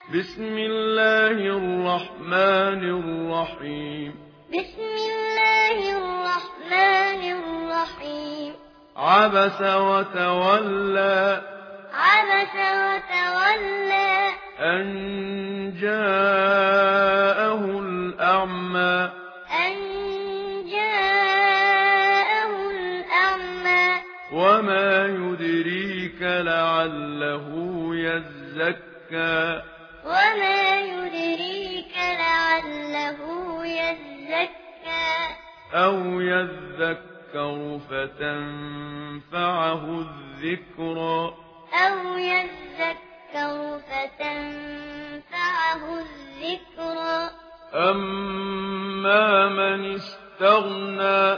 بسم الله الرحمن الرحيم. بسم الله الرحمن الرحيم. عبس وتولى. عبس وتولى. أن جاءه الأعمى. أن جاءه الأعمى. وما يدريك لعله يزكى. وما يدريك لعله يزكى. أو يذكر فتنفعه الذكرى. أو يذكر فتنفعه الذكرى. أما من استغنى.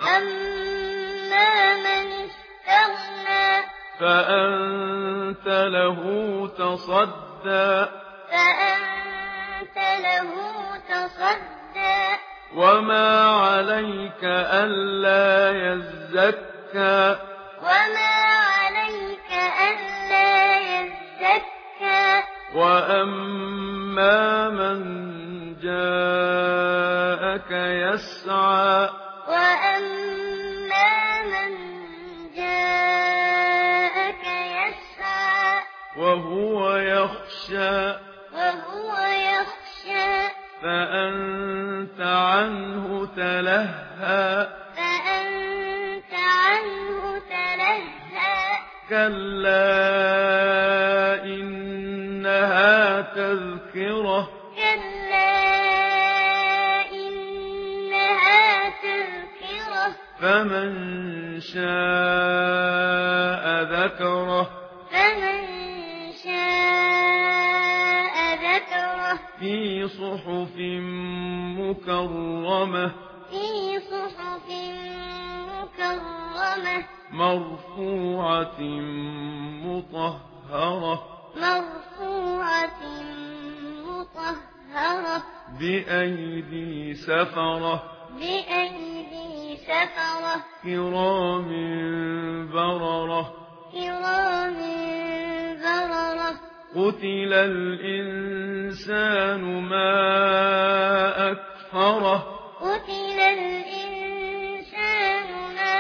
أما من استغنى. فأنت له تصدى. فأنت له تصدى. وما عليك ألا يزكى. وما عليك ألا يزكى. وأما من جاءك يسعى. وأما من جاءك يسعى. وهو يخشى. وهو يخشى. فأنت عنه تلهى. فأنت عنه تلهى. كلا إنها تذكرة. كلا إنها تذكرة. فمن شاء ذكره. فمن شاء ذكره. في صحف مكرمة. في صحف مكرمة. مرفوعة مطهرة. مرفوعة مطهرة. بأيدي سفرة. بأيدي سفرة. كرام بررة. كرام بررة. قتل الإنسان ما أكفره. قتل الإنسان ما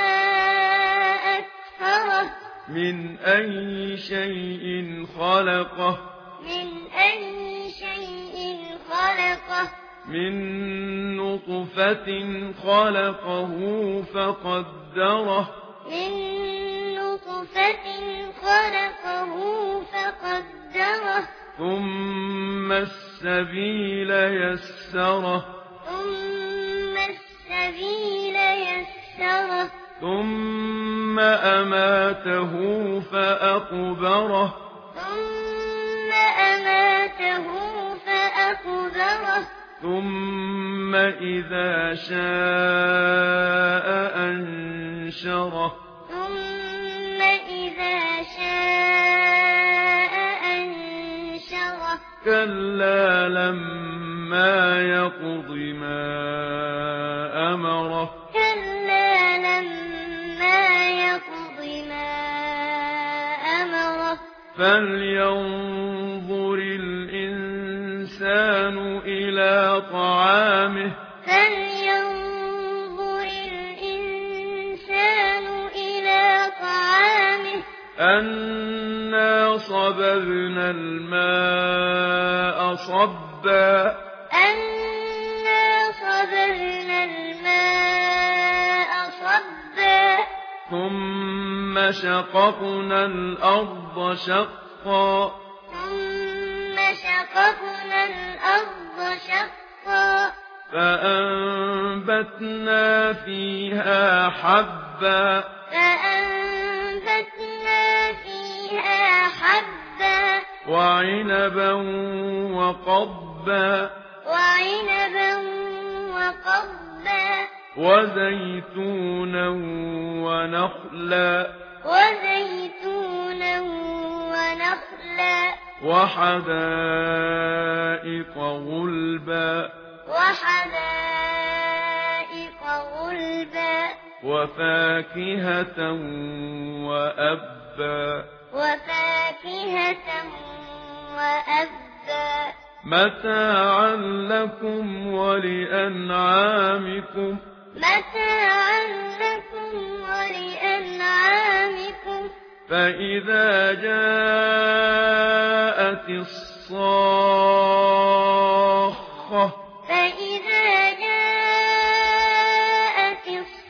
أكفره. من أي شيء خلقه. من أي شيء خلقه. من نطفة خلقه فقدره. من نطفة خلقه فقدره. ثم السبيل يسره. ثم السبيل يسره. ثم أماته فأقبره. ثم أماته فأقبره. ثم إذا شاء أنشره. ثم إذا شاء أنشره. كلا لما يقض ما أمره. كلا لما يقض ما أمره. فلينظر الإنسان إلى طعامه. فلينظر الإنسان إلى طعامه. أنا صببنا الماء صبا. أنا صببنا الماء صبا. ثم شققنا الأرض شقا. ثم شققنا الأرض شقا. فأنبتنا فيها حبا. فأنبتنا فيها حبا. وعنبا وقضبا. وعنبا وقضبا. وزيتونا ونخلا. وزيتونا ونخلا. وحدائق غلبا. وحدائق غلبا. وفاكهة وأبا. وفاكهة وأبا. متاعا لكم ولأنعامكم متاعا لكم ولأنعامكم فإذا جاءت الصاخة فإذا جاءت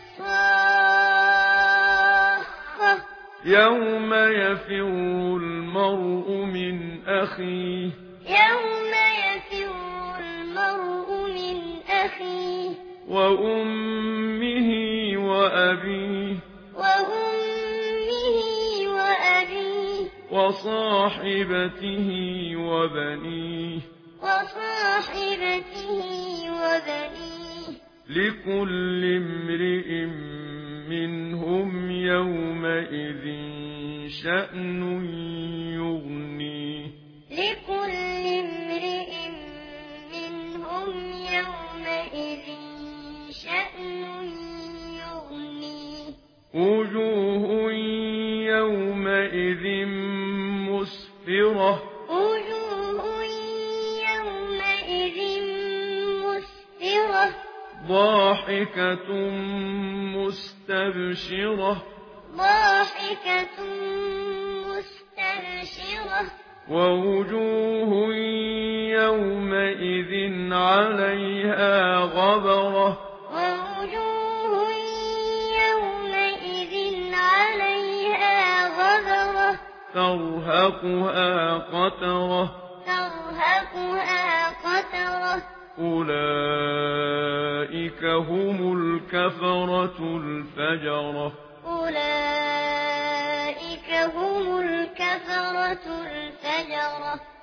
الصاخة يوم يفر المرء من أخيه يوم يفر المرء من أخيه وأمه وأبيه وأمه وأبيه وصاحبته وبنيه وصاحبته وبنيه لكل امرئ منهم يومئذ شأن يغنيه لكل امرئ منهم يومئذ شأن يغنيه وجوه يومئذ مسفرة وجوه يومئذ مسفرة ضاحكة مستبشرة ضاحكة مستبشرة ووجوه يومئذ عليها غبرة ووجوه يومئذ عليها غبرة ترهقها قترة ترهقها قترة أولئك هم الكفرة الفجرة أولئك هم الكفرة الفجرة